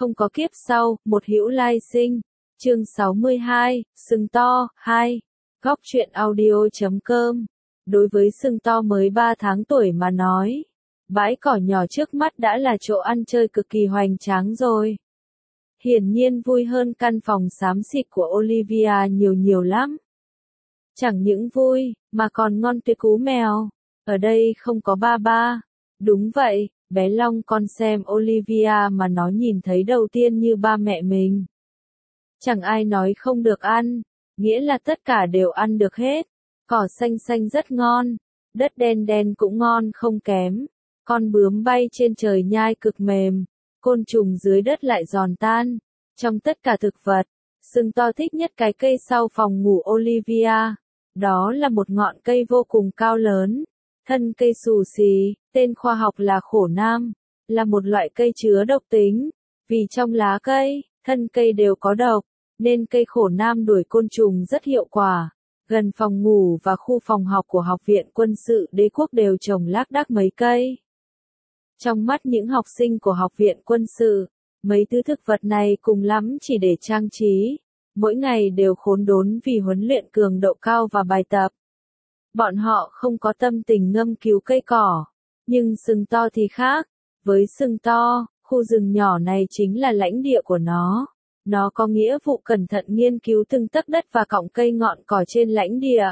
không có kiếp sau, một hữu lai sinh. Chương 62, sừng to, 2. Góc truyện audio.com. Đối với sừng to mới 3 tháng tuổi mà nói, bãi cỏ nhỏ trước mắt đã là chỗ ăn chơi cực kỳ hoành tráng rồi. Hiển nhiên vui hơn căn phòng xám xịt của Olivia nhiều lắm. Chẳng những vui, mà còn ngon tuyệt cú mèo. Ở đây không có ba ba. Đúng vậy, bé Long con xem Olivia mà nó nhìn thấy đầu tiên như ba mẹ mình. Chẳng ai nói không được ăn, nghĩa là tất cả đều ăn được hết. Cỏ xanh xanh rất ngon, đất đen đen cũng ngon không kém. Con bướm bay trên trời nhai cực mềm, côn trùng dưới đất lại giòn tan. Trong tất cả thực vật, sừng to thích nhất cái cây sau phòng ngủ Olivia. Đó là một ngọn cây vô cùng cao lớn. Thân cây xù xì, tên khoa học là khổ nam, là một loại cây chứa độc tính. Vì trong lá cây, thân cây đều có độc, nên cây khổ nam đuổi côn trùng rất hiệu quả. Gần phòng ngủ và khu phòng học của Học viện Quân sự Đế quốc đều trồng lác đác mấy cây. Trong mắt những học sinh của Học viện Quân sự, mấy thứ thực vật này cùng lắm chỉ để trang trí. Mỗi ngày đều khốn đốn vì huấn luyện cường độ cao và bài tập. Bọn họ không có tâm tình ngâm cứu cây cỏ. Nhưng sừng to thì khác. Với sừng to, khu rừng nhỏ này chính là lãnh địa của nó. Nó có nghĩa vụ cẩn thận nghiên cứu từng tấc đất và cọng cây ngọn cỏ trên lãnh địa.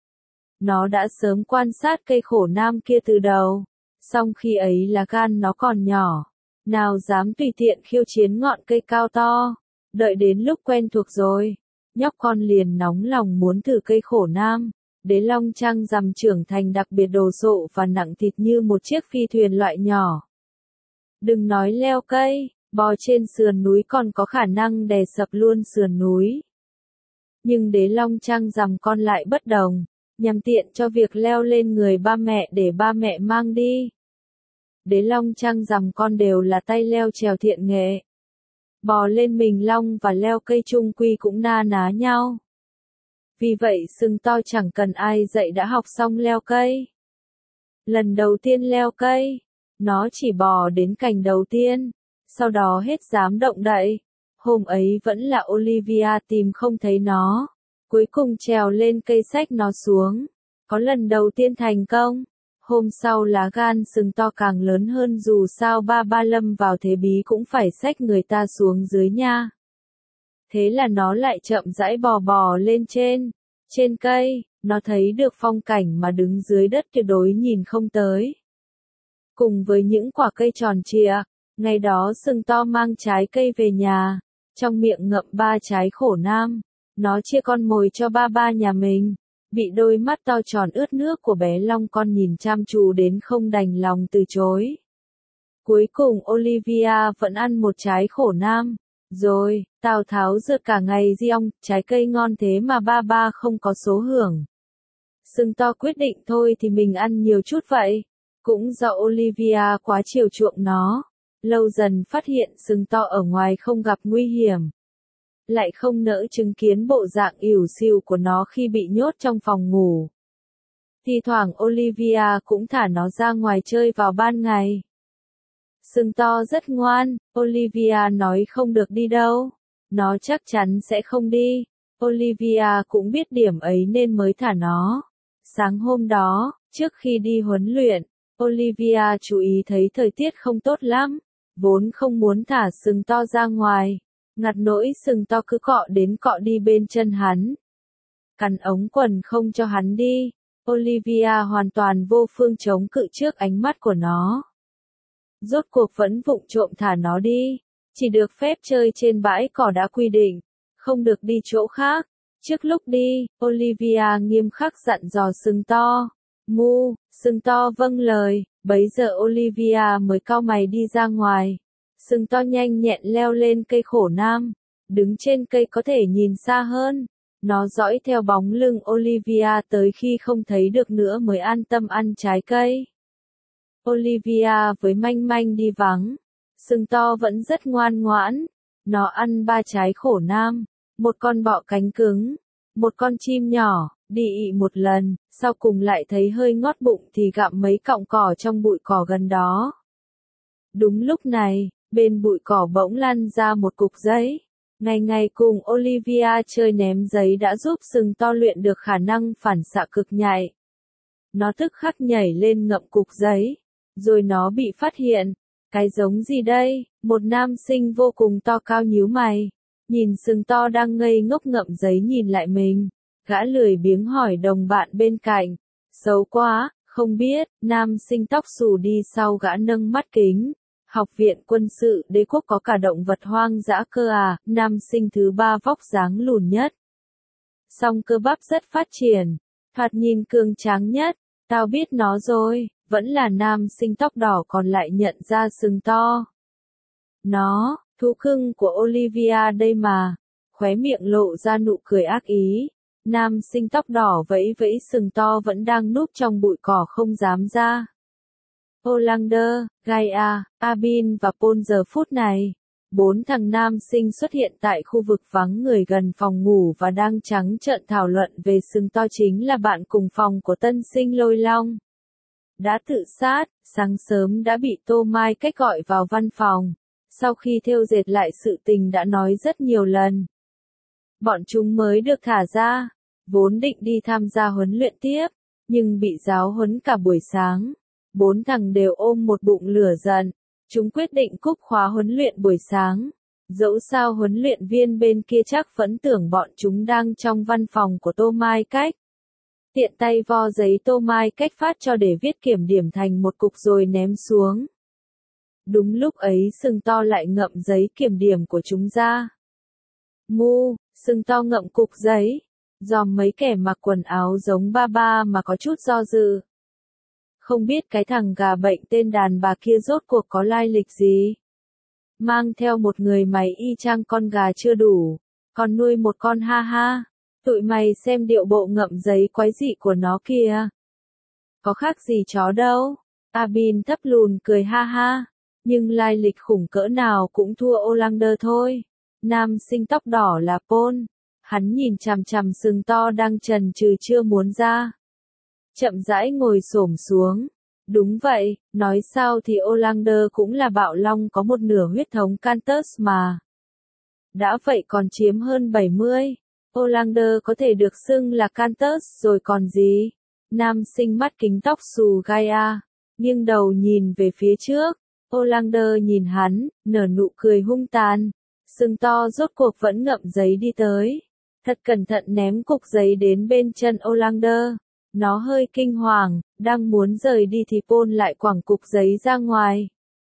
Nó đã sớm quan sát cây khổ nam kia từ đầu. Song khi ấy là gan nó còn nhỏ. Nào dám tùy tiện khiêu chiến ngọn cây cao to. Đợi đến lúc quen thuộc rồi, nhóc con liền nóng lòng muốn thử cây khổ nam. Đế long trăng rằm trưởng thành đặc biệt đồ sộ và nặng thịt như một chiếc phi thuyền loại nhỏ. Đừng nói leo cây, bò trên sườn núi còn có khả năng đè sập luôn sườn núi. Nhưng đế long trăng rằm con lại bất đồng, nhằm tiện cho việc leo lên người ba mẹ để ba mẹ mang đi. Đế long trăng rằm con đều là tay leo trèo thiện nghệ. Bò lên mình long và leo cây chung quy cũng na ná nhau. Vì vậy sừng to chẳng cần ai dạy đã học xong leo cây. Lần đầu tiên leo cây, nó chỉ bò đến cành đầu tiên, sau đó hết dám động đậy. Hôm ấy vẫn là Olivia tìm không thấy nó, cuối cùng trèo lên cây xách nó xuống. Có lần đầu tiên thành công. Hôm sau lá gan sừng to càng lớn hơn, dù sao ba lâm vào thế bí cũng phải xách người ta xuống dưới nha. Thế là nó lại chậm rãi bò lên trên cây, nó thấy được phong cảnh mà đứng dưới đất tuyệt đối nhìn không tới. Cùng với những quả cây tròn trịa, ngày đó sừng to mang trái cây về nhà, trong miệng ngậm 3 trái khổ nam. Nó chia con mồi cho ba nhà mình. Bị đôi mắt to tròn ướt nước của bé long con nhìn chăm chú đến không đành lòng từ chối. Cuối cùng Olivia vẫn ăn một trái khổ nam. Rồi, Tào Tháo rượt cả ngày riêng, trái cây ngon thế mà ba không có số hưởng. Sừng to quyết định thôi thì mình ăn nhiều chút vậy. Cũng do Olivia quá chiều chuộng nó. Lâu dần phát hiện sừng to ở ngoài không gặp nguy hiểm. Lại không nỡ chứng kiến bộ dạng ỉu xìu của nó khi bị nhốt trong phòng ngủ. Thì thoảng Olivia cũng thả nó ra ngoài chơi vào ban ngày. Sừng to rất ngoan, Olivia nói không được đi đâu. Nó chắc chắn sẽ không đi. Olivia cũng biết điểm ấy nên mới thả nó. Sáng hôm đó, trước khi đi huấn luyện, Olivia chú ý thấy thời tiết không tốt lắm. Vốn không muốn thả sừng to ra ngoài. Ngặt nỗi sừng to cứ cọ đến cọ đi bên chân hắn. Cắn ống quần không cho hắn đi. Olivia hoàn toàn vô phương chống cự trước ánh mắt của nó. Rốt cuộc vẫn vụng trộm thả nó đi. Chỉ được phép chơi trên bãi cỏ đã quy định. Không được đi chỗ khác. Trước lúc đi, Olivia nghiêm khắc dặn dò sừng to. Mu, sừng to vâng lời. Bấy giờ Olivia mới cau mày đi ra ngoài. Sừng to nhanh nhẹn leo lên cây khổ nam. Đứng trên cây có thể nhìn xa hơn. Nó dõi theo bóng lưng Olivia tới khi không thấy được nữa mới an tâm ăn trái cây. Olivia với manh manh đi vắng. Sừng to vẫn rất ngoan ngoãn. Nó ăn 3 trái khổ nam. Một con bọ cánh cứng. Một con chim nhỏ. Đi ị một lần. Sau cùng lại thấy hơi ngót bụng thì gặm mấy cọng cỏ trong bụi cỏ gần đó. Đúng lúc này, Bên bụi cỏ bỗng lăn ra một cục giấy. Ngày ngày cùng Olivia chơi ném giấy đã giúp sừng to luyện được khả năng phản xạ cực nhạy. Nó tức khắc nhảy lên ngậm cục giấy. Rồi nó bị phát hiện. Cái giống gì đây? Một nam sinh vô cùng to cao nhíu mày. Nhìn sừng to đang ngây ngốc ngậm giấy nhìn lại mình. Gã lười biếng hỏi đồng bạn bên cạnh. Xấu quá, không biết, nam sinh tóc xù đi sau gã nâng mắt kính. Học viện quân sự đế quốc có cả động vật hoang dã cơ à, nam sinh thứ ba vóc dáng lùn nhất. Song cơ bắp rất phát triển, thoạt nhìn cường tráng nhất, tao biết nó rồi, vẫn là nam sinh tóc đỏ còn lại nhận ra sừng to. Nó, thú cưng của Olivia đây mà, khóe miệng lộ ra nụ cười ác ý. Nam sinh tóc đỏ vẫy vẫy sừng to vẫn đang núp trong bụi cỏ không dám ra. Olander, Gaia, Abin và Paul giờ phút này. 4 thằng nam sinh xuất hiện tại khu vực vắng người gần phòng ngủ và đang trắng trợn thảo luận về sừng to chính là bạn cùng phòng của tân sinh Lôi Long. Đã tự sát, sáng sớm đã bị Tô Mai cách gọi vào văn phòng. Sau khi thêu dệt lại sự tình đã nói rất nhiều lần. Bọn chúng mới được thả ra, vốn định đi tham gia huấn luyện tiếp, nhưng bị giáo huấn cả buổi sáng. 4 thằng đều ôm một bụng lửa giận, chúng quyết định cúp khóa huấn luyện buổi sáng. Dẫu sao huấn luyện viên bên kia chắc vẫn tưởng bọn chúng đang trong văn phòng của Tô Mai Cách. Tiện tay vo giấy Tô Mai Cách phát cho để viết kiểm điểm thành một cục rồi ném xuống. Đúng lúc ấy sừng to lại ngậm giấy kiểm điểm của chúng ra. Mu, sừng to ngậm cục giấy, dòm mấy kẻ mặc quần áo giống ba ba mà có chút do dự. Không biết cái thằng gà bệnh tên đàn bà kia rốt cuộc có lai lịch gì. Mang theo một người mày y chang con gà chưa đủ, còn nuôi một con ha ha. Tụi mày xem điệu bộ ngậm giấy quái dị của nó kìa. Có khác gì chó đâu. Abin thấp lùn cười ha ha. Nhưng lai lịch khủng cỡ nào cũng thua Olander thôi. Nam sinh tóc đỏ là Paul. Hắn nhìn chằm chằm sừng to đang chần chừ chưa muốn ra. Chậm rãi ngồi xổm xuống. Đúng vậy, nói sao thì Olander cũng là bạo long có một nửa huyết thống Cantus mà. Đã vậy còn chiếm hơn 70. Olander có thể được xưng là Cantus rồi còn gì. Nam sinh mắt kính tóc xù Gaia, nghiêng đầu nhìn về phía trước. Olander nhìn hắn, nở nụ cười hung tàn. Sừng to rốt cuộc vẫn ngậm giấy đi tới. Thật cẩn thận ném cục giấy đến bên chân Olander. Nó hơi kinh hoàng, đang muốn rời đi thì Paul lại quẳng cục giấy ra ngoài.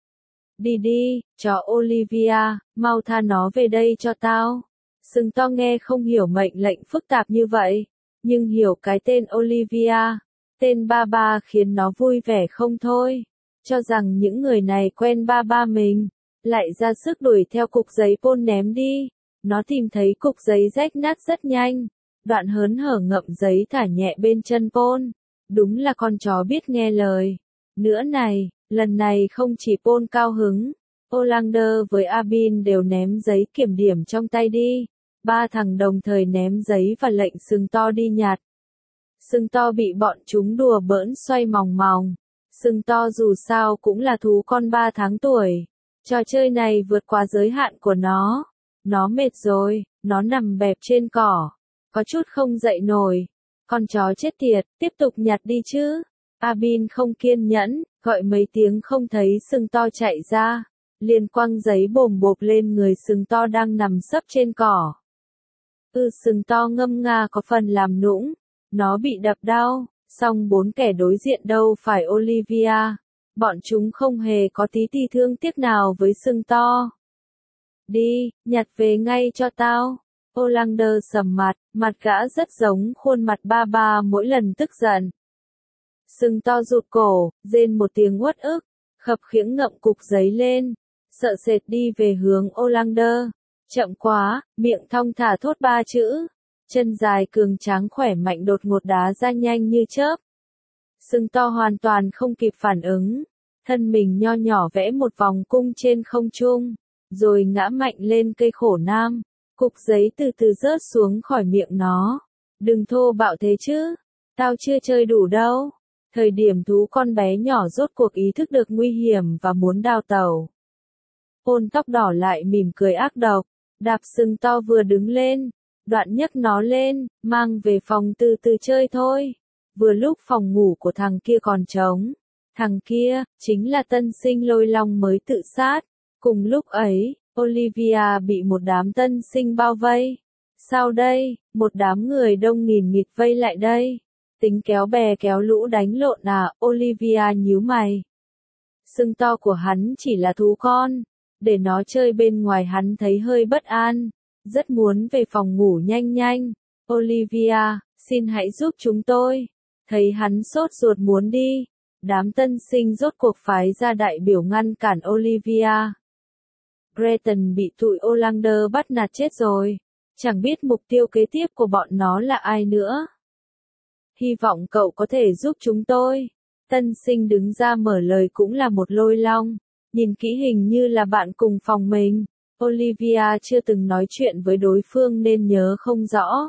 Đi đi, chó Olivia, mau tha nó về đây cho tao. Sừng to nghe không hiểu mệnh lệnh phức tạp như vậy, nhưng hiểu cái tên Olivia, tên ba ba khiến nó vui vẻ không thôi. Cho rằng những người này quen ba ba mình, lại ra sức đuổi theo cục giấy Paul ném đi. Nó tìm thấy cục giấy rách nát rất nhanh. Đoạn hớn hở ngậm giấy thả nhẹ bên chân Paul. Đúng là con chó biết nghe lời. Nữa này, lần này không chỉ Paul cao hứng. Olander với Abin đều ném giấy kiểm điểm trong tay đi. 3 thằng đồng thời ném giấy và lệnh sừng to đi nhặt. Sừng to bị bọn chúng đùa bỡn xoay mòng mòng. Sừng to dù sao cũng là thú con 3 tháng tuổi. Trò chơi này vượt qua giới hạn của nó. Nó mệt rồi, nó nằm bẹp trên cỏ. Có chút không dậy nổi. Con chó chết tiệt, tiếp tục nhặt đi chứ. Abin không kiên nhẫn, gọi mấy tiếng không thấy sừng to chạy ra. Liền quăng giấy bồm bộp lên người sừng to đang nằm sấp trên cỏ. Sừng to ngâm nga có phần làm nũng. Nó bị đập đau, song 4 kẻ đối diện đâu phải Olivia. Bọn chúng không hề có tí thương tiếc nào với sừng to. Đi, nhặt về ngay cho tao. Olander sầm mặt gã rất giống khuôn mặt ba ba mỗi lần tức giận. Sừng to rụt cổ, rên một tiếng uất ức, khập khiễng ngậm cục giấy lên, sợ sệt đi về hướng Olander. Chậm quá, miệng thong thả thốt 3 chữ. Chân dài cường tráng khỏe mạnh đột ngột đá ra nhanh như chớp. Sừng to hoàn toàn không kịp phản ứng. Thân mình nho nhỏ vẽ một vòng cung trên không trung, rồi ngã mạnh lên cây khổ nam. Cục giấy từ từ rớt xuống khỏi miệng nó. Đừng thô bạo thế chứ. Tao chưa chơi đủ đâu. Thời điểm thú con bé nhỏ rốt cuộc ý thức được nguy hiểm và muốn đào tẩu. Paul tóc đỏ lại mỉm cười ác độc, đạp sừng to vừa đứng lên, đoạn nhấc nó lên, mang về phòng từ từ chơi thôi. Vừa lúc phòng ngủ của thằng kia còn trống. Thằng kia, chính là tân sinh Lôi Long mới tự sát. Cùng lúc ấy, Olivia bị một đám tân sinh bao vây. Sau đây, một đám người đông nghìn nghịt vây lại đây. Tính kéo bè kéo lũ đánh lộn à, Olivia nhíu mày. Sừng to của hắn chỉ là thú con. Để nó chơi bên ngoài hắn thấy hơi bất an. Rất muốn về phòng ngủ nhanh nhanh. Olivia, xin hãy giúp chúng tôi. Thấy hắn sốt ruột muốn đi. Đám tân sinh rốt cuộc phái ra đại biểu ngăn cản Olivia. Breton bị tụi Olander bắt nạt chết rồi. Chẳng biết mục tiêu kế tiếp của bọn nó là ai nữa. Hy vọng cậu có thể giúp chúng tôi. Tân sinh đứng ra mở lời cũng là một Lôi Long. Nhìn kỹ hình như là bạn cùng phòng mình. Olivia chưa từng nói chuyện với đối phương nên nhớ không rõ.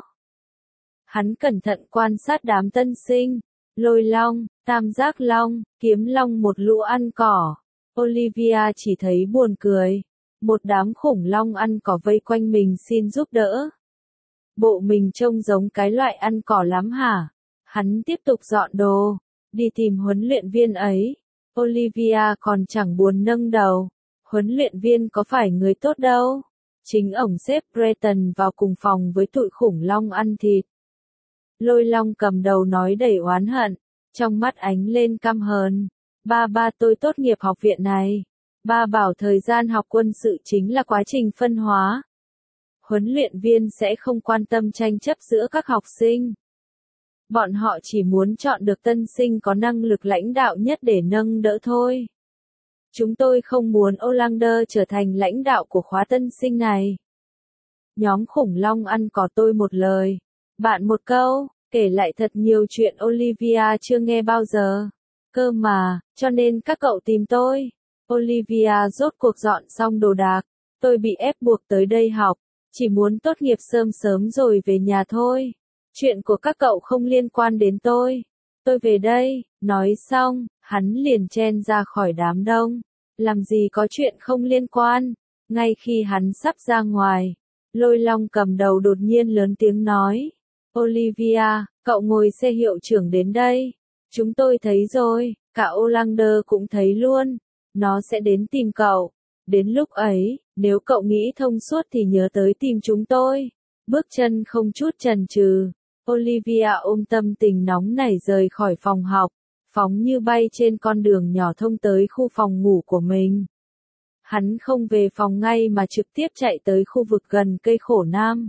Hắn cẩn thận quan sát đám tân sinh. Lôi Long, Tam Giác Long, Kiếm Long, một lũ ăn cỏ. Olivia chỉ thấy buồn cười. Một đám khủng long ăn cỏ vây quanh mình xin giúp đỡ. Bộ mình trông giống cái loại ăn cỏ lắm hả? Hắn tiếp tục dọn đồ, đi tìm huấn luyện viên ấy. Olivia còn chẳng buồn nâng đầu. Huấn luyện viên có phải người tốt đâu. Chính ổng xếp Breton vào cùng phòng với tụi khủng long ăn thịt. Lôi Long cầm đầu nói đầy oán hận, trong mắt ánh lên căm hờn. Ba tôi tốt nghiệp học viện này. Ba bảo thời gian học quân sự chính là quá trình phân hóa. Huấn luyện viên sẽ không quan tâm tranh chấp giữa các học sinh. Bọn họ chỉ muốn chọn được tân sinh có năng lực lãnh đạo nhất để nâng đỡ thôi. Chúng tôi không muốn Olander trở thành lãnh đạo của khóa tân sinh này. Nhóm khủng long ăn cỏ tôi một lời. Bạn một câu, kể lại thật nhiều chuyện Olivia chưa nghe bao giờ. Cơ mà, cho nên các cậu tìm tôi. Olivia rốt cuộc dọn xong đồ đạc. Tôi bị ép buộc tới đây học. Chỉ muốn tốt nghiệp sớm sớm rồi về nhà thôi. Chuyện của các cậu không liên quan đến tôi. Tôi về đây. Nói xong, hắn liền chen ra khỏi đám đông. Làm gì có chuyện không liên quan. Ngay khi hắn sắp ra ngoài, Lôi Long cầm đầu đột nhiên lớn tiếng nói. Olivia, cậu ngồi xe hiệu trưởng đến đây. Chúng tôi thấy rồi, cả Olander cũng thấy luôn. Nó sẽ đến tìm cậu. Đến lúc ấy, nếu cậu nghĩ thông suốt thì nhớ tới tìm chúng tôi. Bước chân không chút chần chừ. Olivia ôm tâm tình nóng nảy rời khỏi phòng học, phóng như bay trên con đường nhỏ thông tới khu phòng ngủ của mình. Hắn không về phòng ngay mà trực tiếp chạy tới khu vực gần cây khổ nam.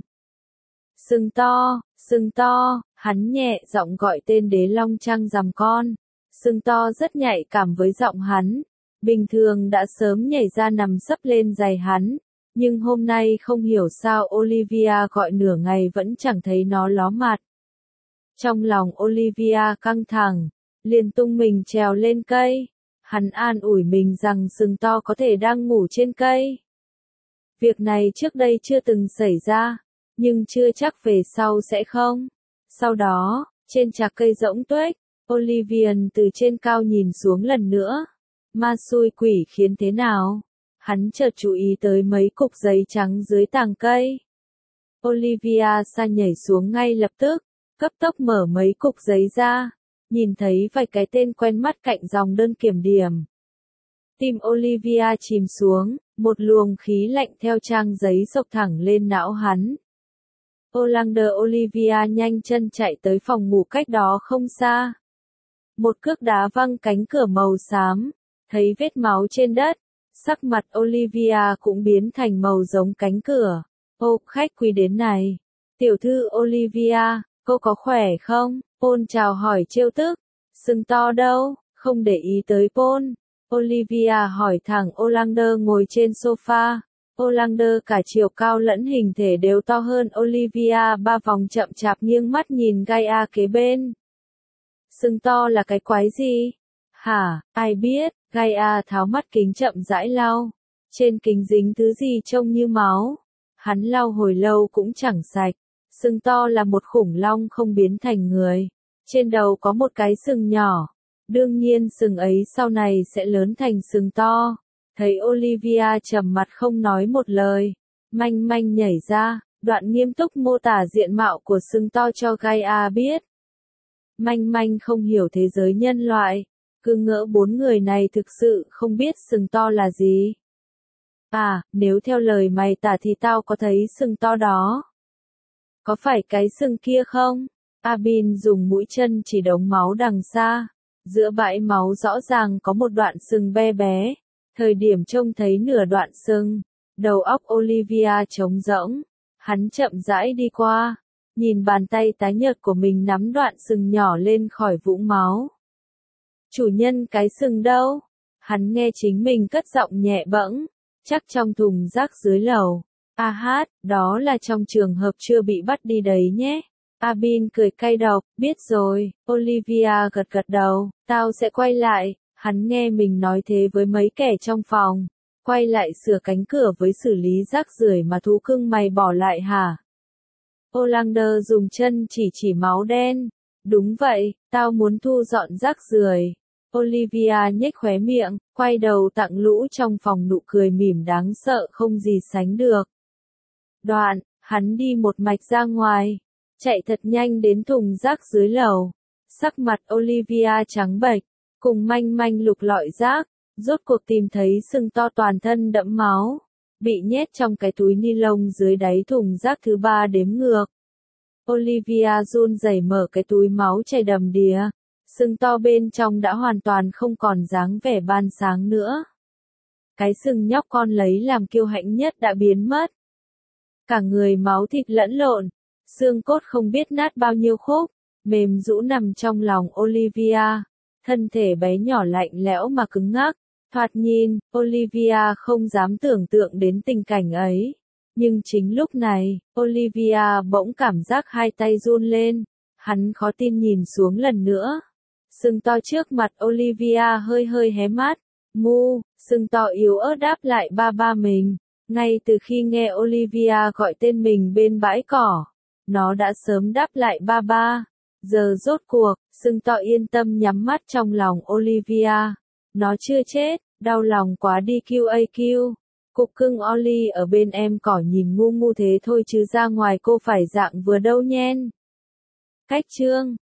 Sừng to, hắn nhẹ giọng gọi tên đế long trăng rằm con. Sừng to rất nhạy cảm với giọng hắn. Bình thường đã sớm nhảy ra nằm sấp lên giày hắn. Nhưng hôm nay không hiểu sao Olivia gọi nửa ngày vẫn chẳng thấy nó ló mặt. Trong lòng Olivia căng thẳng, liền tung mình trèo lên cây. Hắn an ủi mình rằng sừng to có thể đang ngủ trên cây. Việc này trước đây chưa từng xảy ra, nhưng chưa chắc về sau sẽ không. Sau đó, trên trạc cây rỗng tuếch, Olivia từ trên cao nhìn xuống lần nữa. Ma xui quỷ khiến thế nào? Hắn chợt chú ý tới mấy cục giấy trắng dưới tàng cây. Olivia sa nhảy xuống ngay lập tức, cấp tốc mở mấy cục giấy ra, nhìn thấy vài cái tên quen mắt cạnh dòng đơn kiểm điểm. Tim Olivia chìm xuống, một luồng khí lạnh theo trang giấy xộc thẳng lên não hắn. Olander Olivia nhanh chân chạy tới phòng ngủ cách đó không xa. Một cước đá văng cánh cửa màu xám, thấy vết máu trên đất, sắc mặt Olivia cũng biến thành màu giống cánh cửa. Ô, khách quý đến này. Tiểu thư Olivia, cô có khỏe không? Paul chào hỏi trêu tức. Sừng to đâu? Không để ý tới Paul. Olivia hỏi thẳng Olander ngồi trên sofa. Olander cả chiều cao lẫn hình thể đều to hơn Olivia 3 vòng, chậm chạp nghiêng mắt nhìn Gaia kế bên. Sừng to là cái quái gì? Hả, ai biết? Gaia tháo mắt kính chậm rãi lau. Trên kính dính thứ gì trông như máu. Hắn lau hồi lâu cũng chẳng sạch. Sừng to là một khủng long không biến thành người. Trên đầu có một cái sừng nhỏ. Đương nhiên sừng ấy sau này sẽ lớn thành sừng to. Thấy Olivia trầm mặt không nói một lời, Manh Manh nhảy ra, đoạn nghiêm túc mô tả diện mạo của sừng to cho Gaia biết. Manh Manh không hiểu thế giới nhân loại, cứ ngỡ bốn người này thực sự không biết sừng to là gì. À, nếu theo lời mày tả thì tao có thấy sừng to đó. Có phải cái sừng kia không? Abin dùng mũi chân chỉ đống máu đằng xa. Giữa bãi máu rõ ràng có một đoạn sừng bé bé. Thời điểm trông thấy nửa đoạn sừng, đầu óc Olivia trống rỗng. Hắn chậm rãi đi qua, nhìn bàn tay tái nhợt của mình nắm đoạn sừng nhỏ lên khỏi vũng máu. Chủ nhân cái sừng đâu? Hắn nghe chính mình cất giọng nhẹ bẫng, chắc trong thùng rác dưới lầu. A hát, đó là trong trường hợp chưa bị bắt đi đấy nhé. Abin cười cay độc, biết rồi. Olivia gật gật đầu, tao sẽ quay lại. Hắn nghe mình nói thế với mấy kẻ trong phòng. Quay lại sửa cánh cửa với xử lý rác rưởi mà thú cưng mày bỏ lại hả? Olander dùng chân chỉ máu đen. Đúng vậy, tao muốn thu dọn rác rưởi. Olivia nhếch khóe miệng, quay đầu tặng lũ trong phòng nụ cười mỉm đáng sợ không gì sánh được. Đoạn, hắn đi một mạch ra ngoài, chạy thật nhanh đến thùng rác dưới lầu. Sắc mặt Olivia trắng bệch, cùng Manh Manh lục lọi rác, rốt cuộc tìm thấy sừng to toàn thân đẫm máu, bị nhét trong cái túi ni lông dưới đáy thùng rác thứ 3 đếm ngược. Olivia run rẩy mở cái túi máu chảy đầm đìa, sừng to bên trong đã hoàn toàn không còn dáng vẻ ban sáng nữa. Cái sừng nhóc con lấy làm kiêu hãnh nhất đã biến mất. Cả người máu thịt lẫn lộn, xương cốt không biết nát bao nhiêu khúc, mềm rũ nằm trong lòng Olivia. Thân thể bé nhỏ lạnh lẽo mà cứng ngắc, thoạt nhìn, Olivia không dám tưởng tượng đến tình cảnh ấy. Nhưng chính lúc này, Olivia bỗng cảm giác hai tay run lên, hắn khó tin nhìn xuống lần nữa. Sừng to trước mặt Olivia hơi hé mắt, mu, sừng to yếu ớt đáp lại ba ba mình. Ngay từ khi nghe Olivia gọi tên mình bên bãi cỏ, nó đã sớm đáp lại ba ba. Giờ rốt cuộc, sừng to yên tâm nhắm mắt trong lòng Olivia. Nó chưa chết, đau lòng quá đi QAQ. Cục cưng Ollie ở bên em cỏ nhìn ngu ngu thế thôi chứ ra ngoài cô phải dạng vừa đâu nhen. Cách chương